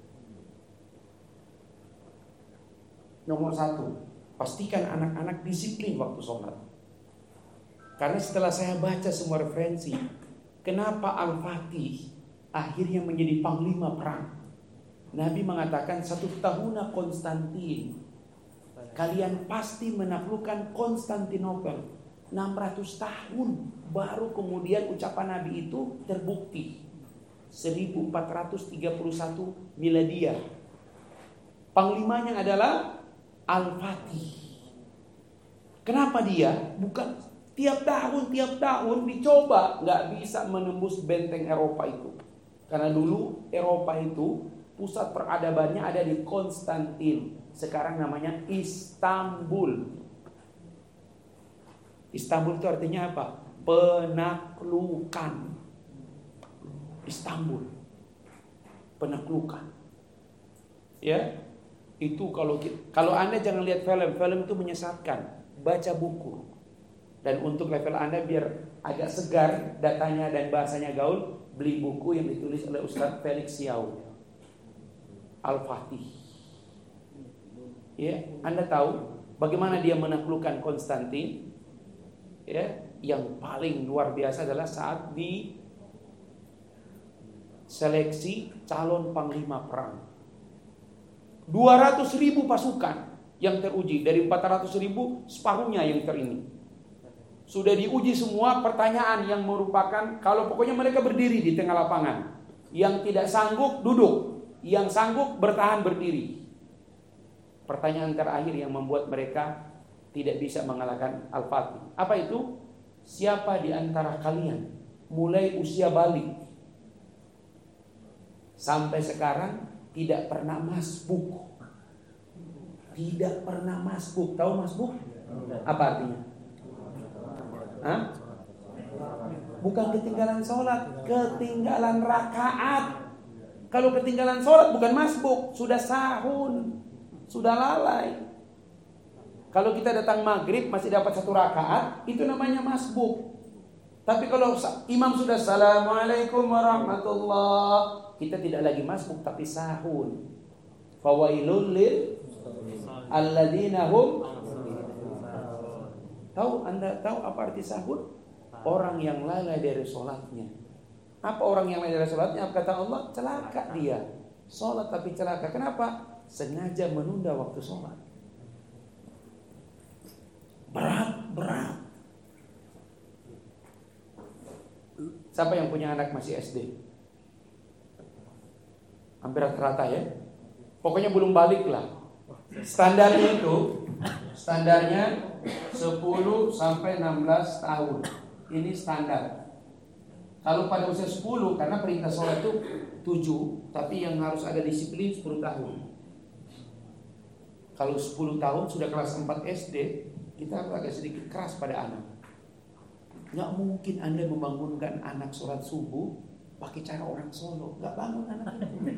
Nomor 1, pastikan anak-anak disiplin waktu sholat. Karena setelah saya baca semua referensi, kenapa Al-Fatih akhirnya menjadi panglima perang? Nabi mengatakan 1 tahun Konstantin, kalian pasti menaklukkan Konstantinopel. 600 tahun baru kemudian ucapan Nabi itu terbukti. 1431 miladiah. Panglimanya adalah Al-Fatih. Kenapa dia? Bukan tiap tahun dicoba, nggak bisa menembus benteng Eropa itu. Karena dulu Eropa itu pusat peradabannya ada di Konstantin. Sekarang namanya Istanbul. Istanbul itu artinya apa? Penaklukan. Istanbul. Penaklukan. Ya. Itu kalau Anda jangan lihat film itu menyesatkan. Baca buku. Dan untuk level Anda biar agak segar datanya dan bahasanya gaul, beli buku yang ditulis oleh Ustaz Felix Xiao, Al-Fatih. Ya, Anda tahu bagaimana dia menaklukkan Konstantin? Ya, yang paling luar biasa adalah saat di seleksi calon panglima perang. 200.000 pasukan yang teruji, dari 400.000 separuhnya yang terini. Sudah diuji semua pertanyaan yang merupakan, kalau pokoknya mereka berdiri di tengah lapangan. Yang tidak sanggup duduk, yang sanggup bertahan berdiri. Pertanyaan terakhir yang membuat mereka tidak bisa mengalahkan Al-Fatih. Apa itu? Siapa di antara kalian mulai usia balik sampai sekarang tidak pernah masbuk? Tidak pernah masbuk. Tahu masbuk? Apa artinya? Hah? Bukan ketinggalan sholat, ketinggalan rakaat. Kalau ketinggalan sholat bukan masbuk, sudah sahun, sudah lalai. Kalau kita datang maghrib masih dapat 1 rakaat, itu namanya masbuk. Tapi kalau imam sudah Assalamualaikum warahmatullah, kita tidak lagi masbuk tapi sahun. Fawailul lil alladzina hum. Anda tahu apa arti sahun? Orang yang lalai dari sholatnya. Apa orang yang lalai dari sholatnya? Kata Allah, celaka dia. Sholat tapi celaka. Kenapa? Sengaja menunda waktu sholat. Berat. Siapa yang punya anak masih SD? Hampir rata-rata ya. Pokoknya belum balik lah. Standarnya 10 sampai 16 tahun. Ini standar. Kalau pada usia 10, karena perintah sholat itu 7, tapi yang harus ada disiplin 10 tahun. Kalau 10 tahun sudah kelas 4 SD, kita harus agak sedikit keras pada anak. Nggak mungkin Anda membangunkan anak sholat subuh pakai cara orang Solo. Nggak bangun anak.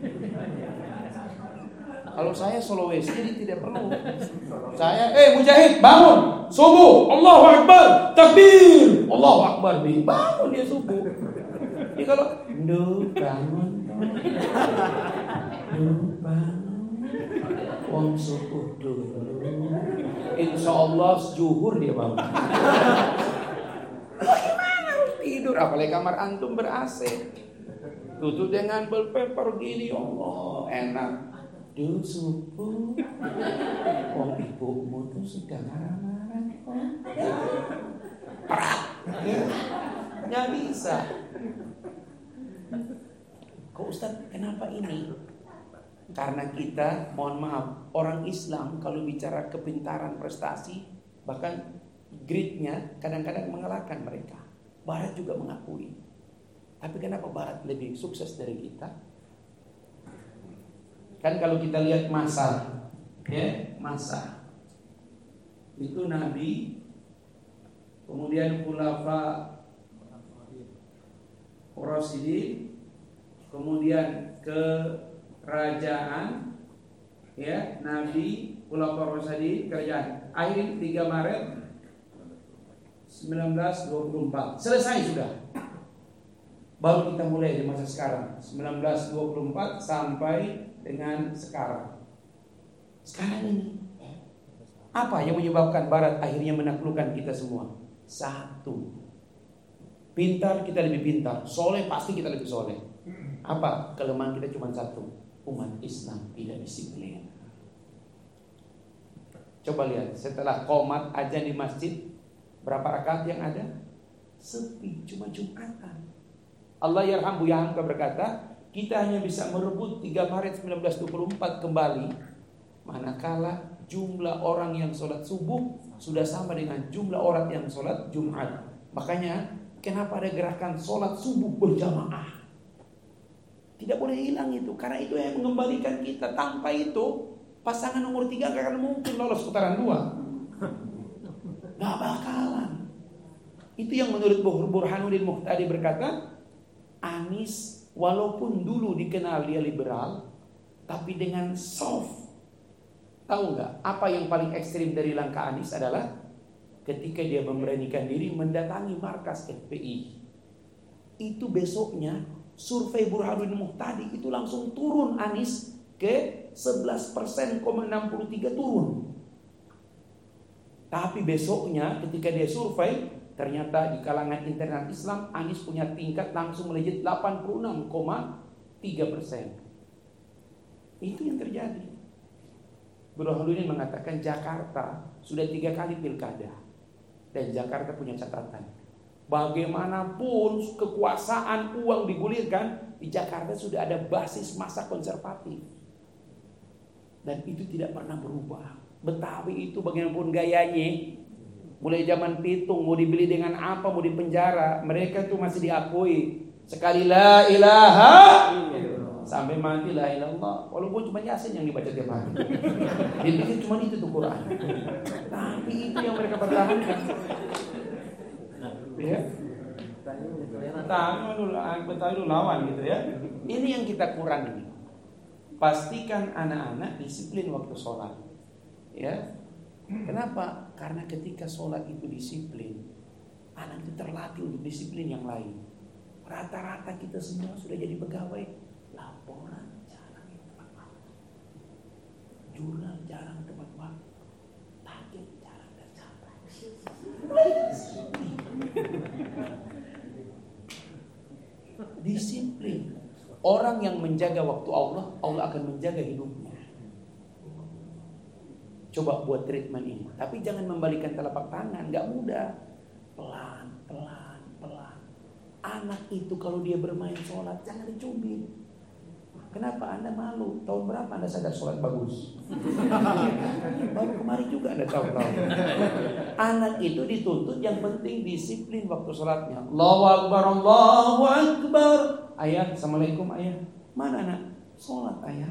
Kalau saya Sulawesi jadi tidak perlu. Saya, Mujahid bangun subuh, Allahu Akbar, takbir, Allahu Akbar, bangun dia subuh. Jadi kalau bangun, bangun subuh dulu, insya Allah zuhur dia bangun. Bagaimana harus tidur? Apalagi kamar antum ber-AC, tutup dengan wallpaper gini, Allah enak. Dulu subuh, ibumu tuh sudah marah-marah kok. Nggak bisa. Kok Ustaz, kenapa ini? Karena kita, mohon maaf, orang Islam kalau bicara kepintaran prestasi, bahkan grade-nya kadang-kadang mengalahkan mereka. Barat juga mengakui. Tapi kenapa Barat lebih sukses dari kita? Kan kalau kita lihat masa itu Nabi, kemudian Khulafa Rasyidin, kemudian kerajaan, ya Nabi, Khulafa Rasyidin, kerajaan. Akhir 3 Maret 1924 selesai sudah. Baru kita mulai di masa sekarang 1924 sampai dengan sekarang. Sekarang ini apa yang menyebabkan Barat akhirnya menaklukkan kita semua? 1, pintar kita lebih pintar, soleh pasti kita lebih soleh. Apa kelemahan kita? Cuma 1, umat Islam tidak disiplin. Coba lihat, setelah qomat azan di masjid, berapa rakaat yang ada? Sepi, cuma Jumatan. Allah yarham Buya Hamka berkata, kita hanya bisa merebut 3 Maret 1924 kembali manakala jumlah orang yang sholat subuh sudah sama dengan jumlah orang yang sholat Jumat. Makanya kenapa ada gerakan sholat subuh berjamaah? Tidak boleh hilang itu, karena itu yang mengembalikan kita. Tanpa itu pasangan nomor 3 gak akan mungkin lolos putaran 2. Gak bakalan. Itu yang menurut Burhanuddin Muhtadi berkata, Anies walaupun dulu dikenal dia liberal, tapi dengan soft. Tahu nggak apa yang paling ekstrim dari langkah Anies adalah ketika dia memberanikan diri mendatangi markas FPI. Itu besoknya survei Burhanuddin Muhtadi itu langsung turun Anies ke 11,63% turun. Tapi besoknya ketika dia survei, ternyata di kalangan internal Islam Anies punya tingkat langsung melejit 86,3%. Itu yang terjadi. Burhanuddin mengatakan Jakarta sudah 3 kali pilkada. Dan Jakarta punya catatan, bagaimanapun kekuasaan uang digulirkan, di Jakarta sudah ada basis massa konservatif. Dan itu tidak pernah berubah. Betawi itu bagaimanapun gayanya, mulai zaman Pitung mau dibeli dengan apa, mau dipenjara, mereka tuh masih diakui. Sekali la ilaha sampai mati la ilallah. Walaupun cuma Yasin yang dibaca tiap hari. Dia cuma itu tuh Quran. Tapi itu yang mereka pertahankan. Ya. Betawi dulu lawan gitu ya. Ini yang kita kurangi. Pastikan anak-anak disiplin waktu sholat. Ya. Kenapa? Karena ketika sholat itu disiplin, anak itu terlatih untuk disiplin yang lain. Rata-rata kita semua sudah jadi pegawai, laporan jarang tepat waktu, jurnal jarang tepat waktu, target jarang tercapai. Disiplin. Orang yang menjaga waktu Allah, Allah akan menjaga hidupnya. Coba buat treatment ini. Tapi jangan membalikan telapak tangan, gak mudah. Pelan. Anak itu kalau dia bermain sholat, jangan dicubit. Kenapa? Anda malu. Tahun berapa Anda sadar sholat bagus? Baru kemarin juga Anda tahu. Anak itu dituntut yang penting disiplin waktu sholatnya. Allahu Akbar, Allahu Akbar. Ayah, Assalamualaikum ayah. Mana anak? Sholat ayah.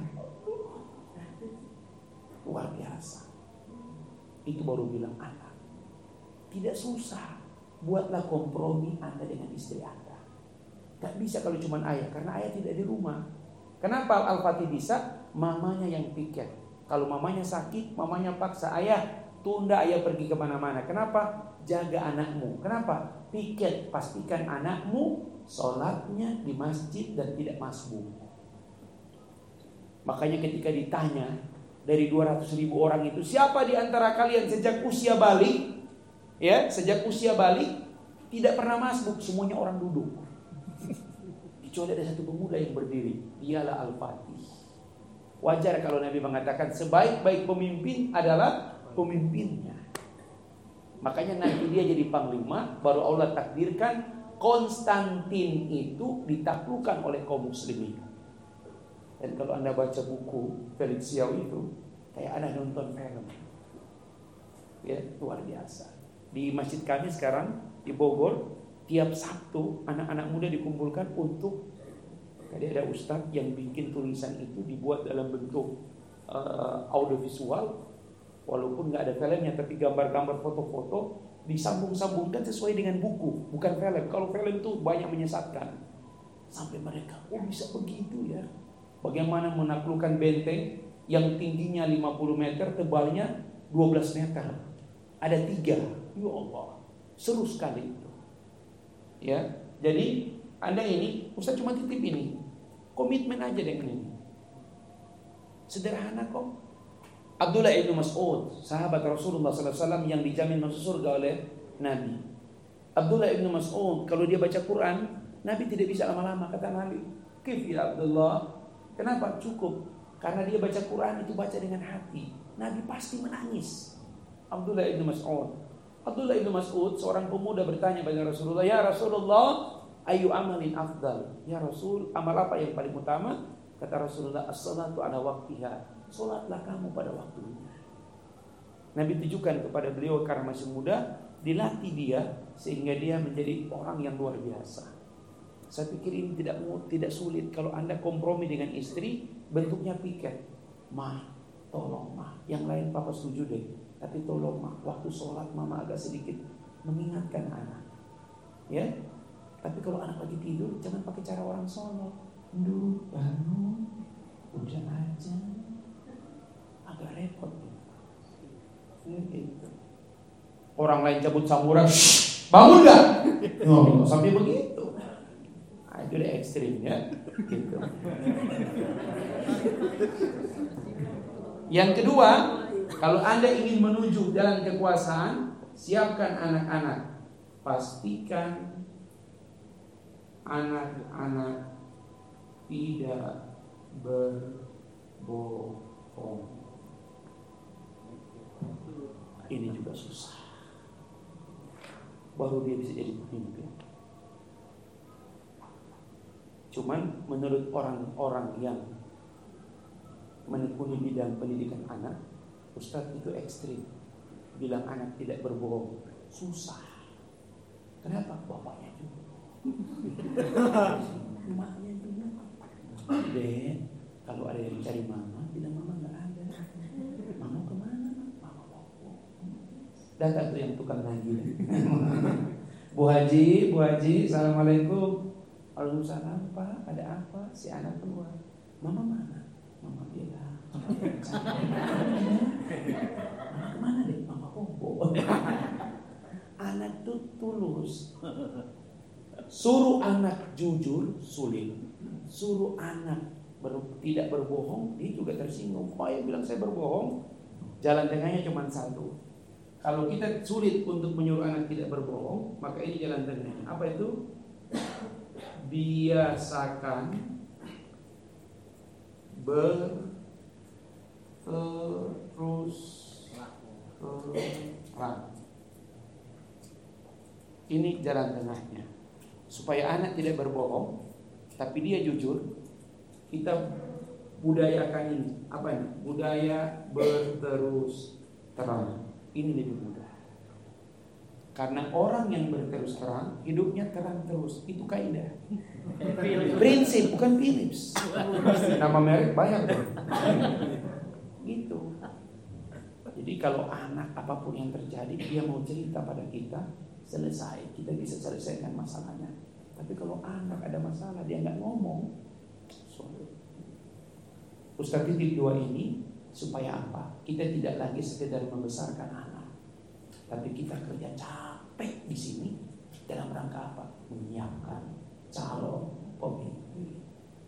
Luar biasa. Itu baru bilang anak. Tidak susah. Buatlah kompromi Anda dengan istri Anda. Gak bisa kalau cuma ayah, karena ayah tidak di rumah. Kenapa Al-Fatih bisa? Mamanya yang piket. Kalau mamanya sakit, mamanya paksa ayah, tunda ayah pergi kemana-mana. Kenapa? Jaga anakmu. Kenapa? Piket, pastikan anakmu sholatnya di masjid dan tidak masbuk. Makanya ketika ditanya dari 200.000 orang itu, siapa di antara kalian sejak usia balik, ya, sejak usia balik tidak pernah masbuk? Semuanya orang duduk. Kecuali ada satu pemuda yang berdiri, dialah Al-Fatih. Wajar kalau Nabi mengatakan sebaik-baik pemimpin adalah pemimpinnya. Makanya nanti dia jadi panglima, baru Allah takdirkan Konstantin itu ditaklukkan oleh kaum muslimin. Dan kalau Anda baca buku Felix Xiao itu, kayak Anda nonton film. Ya, luar biasa. Di masjid kami sekarang di Bogor, tiap Sabtu anak-anak muda dikumpulkan untuk, tadi ada ustadz yang bikin tulisan itu dibuat dalam bentuk audiovisual, walaupun nggak ada filmnya tapi gambar-gambar, foto-foto disambung-sambungkan sesuai dengan buku, bukan film. Kalau film itu banyak menyesatkan. Sampai mereka, oh bisa begitu ya? Bagaimana menaklukkan benteng yang tingginya 50 meter, tebalnya 12 meter, ada 3. Ya Allah, seru sekali itu. Ya, jadi Anda ini, Ustaz cuma titip ini, komitmen aja dengan ini. Sederhana kok. Abdullah ibn Mas'ud, sahabat Rasulullah SAW yang dijamin masuk surga oleh Nabi. Abdullah ibn Mas'ud, kalau dia baca Quran, Nabi tidak bisa lama-lama. Kata Nabi, "Kif ya Abdullah?" Kenapa? Cukup. Karena dia baca Quran itu baca dengan hati. Nabi pasti menangis. Abdullah ibn Mas'ud. Abdullah ibn Mas'ud, seorang pemuda bertanya pada Rasulullah, "Ya Rasulullah, ayu amalin afdal?" Ya Rasul, amal apa yang paling utama? Kata Rasulullah, "As-salatu ala waqtiha." Salatlah kamu pada waktunya. Nabi tujukan kepada beliau karena masih muda, dilatih dia sehingga dia menjadi orang yang luar biasa. Saya pikir ini tidak sulit kalau Anda kompromi dengan istri, bentuknya piket. "Mah, tolong mah, yang lain papa setuju deh. Tapi tolong mah, waktu sholat mama agak sedikit mengingatkan anak." Ya. Tapi kalau anak lagi tidur, jangan pakai cara orang Solo. Duh, bangun, udah aja. Agak repot. Gitu. Orang lain cabut samurai, bangun gak? No, sampai begitu. Nah, itu udah ekstrim ya. Gitu. Yang kedua, kalau Anda ingin menuju jalan kekuasaan, siapkan anak-anak. Pastikan anak-anak tidak berbohong. Ini juga susah. Baru dia bisa jadi pemimpin. Cuman menurut orang-orang yang menekuni bidang pendidikan anak, Ustadz itu ekstrim. Bilang anak tidak berbohong susah. Kenapa? Bapaknya juga, emaknya juga. Dek, kalau ada yang cari mama, bilang mama nggak ada. Mama kemana? Mama bohong. Datang tuh yang tukang nagih. Bu Haji, assalamualaikum. Waalaikumsalam Pak, ada apa? Si anak keluar. Mama mana? Mama bilang. Kemana deh? Mama bobo. Anak tuh tulus. Suruh anak jujur sulit. Suruh anak tidak berbohong, dia juga tersinggung. Oh ya bilang saya berbohong. Jalan tengahnya cuma satu. Kalau kita sulit untuk menyuruh anak tidak berbohong, maka ini jalan tengahnya. Apa itu? Biasakan berterus terang. Ini jalan tengahnya. Supaya anak tidak berbohong, tapi dia jujur. Kita budayakan ini. Apa ini? Budaya berterus terang. Ini lebih mudah. Karena orang yang berterus terang, hidupnya terang terus. Itu kaidah. Prinsip, bukan Philips. Nama merek banyak. Gitu. Jadi kalau anak apapun yang terjadi, dia mau cerita pada kita, selesai. Kita bisa selesaikan masalahnya. Tapi kalau anak ada masalah, dia nggak ngomong, sulit. Ustaz titik 2 ini supaya apa? Kita tidak lagi sekedar membesarkan anak, tapi kita kerja capek di sini dalam rangka apa? Menyiapkan calon pemimpin.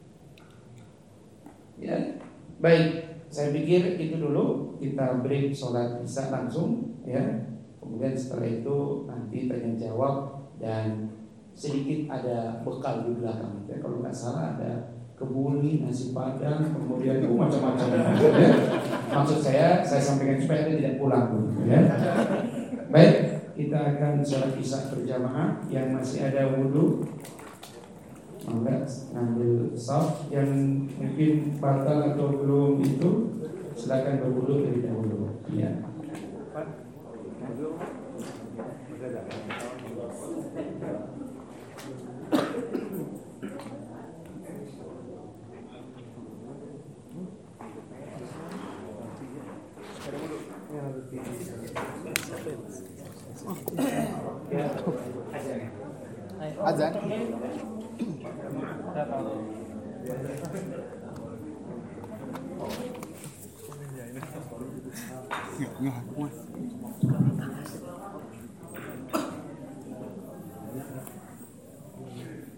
Ya, baik. Saya pikir itu dulu, kita break sholat isya langsung, ya. Kemudian setelah itu nanti tanya jawab dan sedikit ada bekal di belakang. Ya, kalau nggak salah ada kebuli, nasi padang, kemudian macam-macam. Ya. Maksud saya sampaikan supaya Anda tidak pulang. Ya. Baik, kita akan sholat isya berjamaah. Yang masih ada wudhu, maka ngambil saf. Yang mungkin batal atau belum itu, silakan berwudhu terlebih dahulu. Ya. Azan. Nggak,